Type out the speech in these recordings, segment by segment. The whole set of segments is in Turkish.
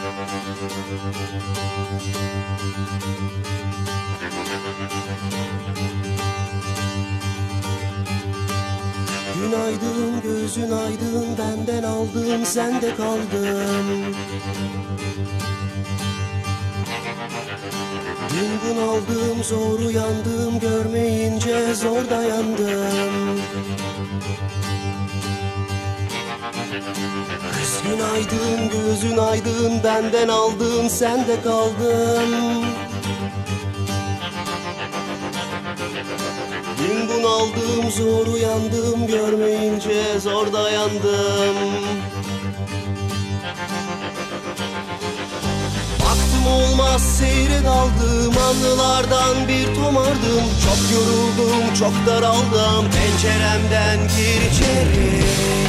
Günaydın, gözün aydın, benden aldın, sende kaldın. Dün bunaldım, zor uyandım, görmeyince zor dayandım. Kız günaydın, gözün aydın, benden aldın, sende kaldın. Dün bunaldım, zor uyandım, görmeyince zor dayandım. Baktım olmaz, seyre daldım, anılardan bir tomardım. Çok yoruldum, çok daraldım, penceremden gir içeri.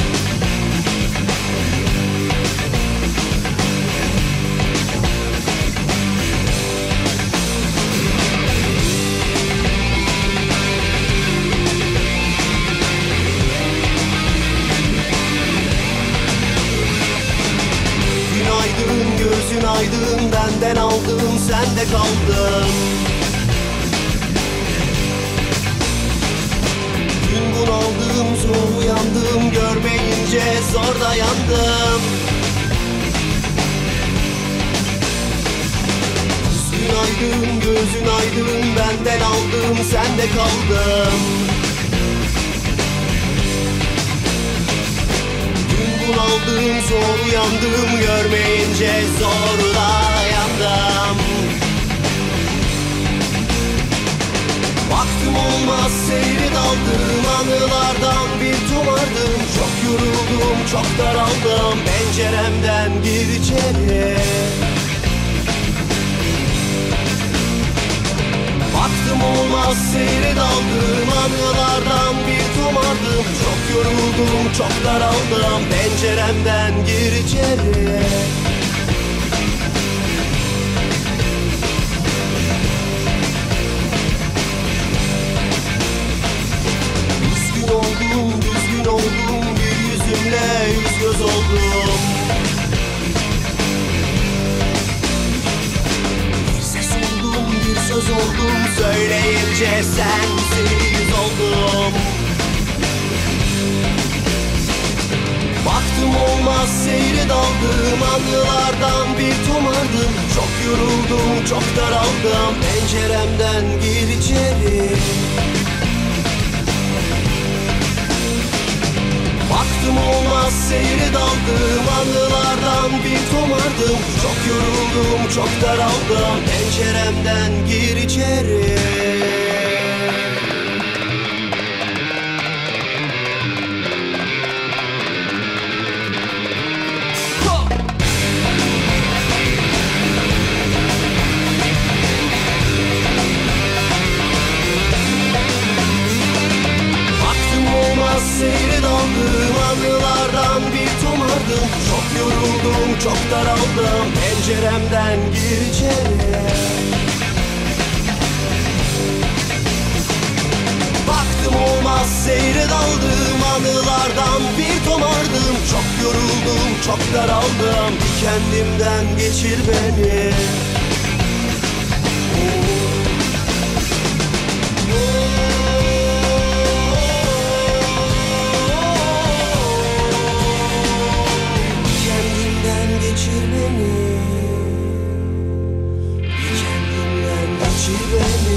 Gözün aydın, benden aldın, sende kaldın. Dün bunaldım, zor uyandım, görmeyince zor dayandım. Günaydın, gözün aydın, benden aldın, sende kaldın. Bunaldım, zor uyandım, görmeyince zor dayandım. Baktım olmaz, seyre daldım, anılardan bir tomardım. Çok yoruldum, çok daraldım, penceremden gir içeri. Baktım olmaz, seyre daldım, anılardan bir tomardım. Çok yoruldum, çok daraldım, penceremden gir içeri. Üzgün oldum, düzgün oldum, bir yüzümle yüz göz oldum. Bir ses oldum, bir söz oldum, söyleyince sensiz oldum. Baktım olmaz, seyre daldım, anılardan bir tomardım. Çok yoruldum, çok daraldım, penceremden gir içeri. Baktım olmaz, seyre daldım, anılardan bir tomardım. Çok yoruldum, çok daraldım, penceremden gir içeri. Seyre daldım, anılardan bir tomardım. Çok yoruldum, çok daraldım, penceremden gir içeri. Baktım olmaz, seyre daldım, anılardan bir tomardım. Çok yoruldum, çok daraldım, bir kendimden geçir beni. Geçir beni, kendimden geçir beni.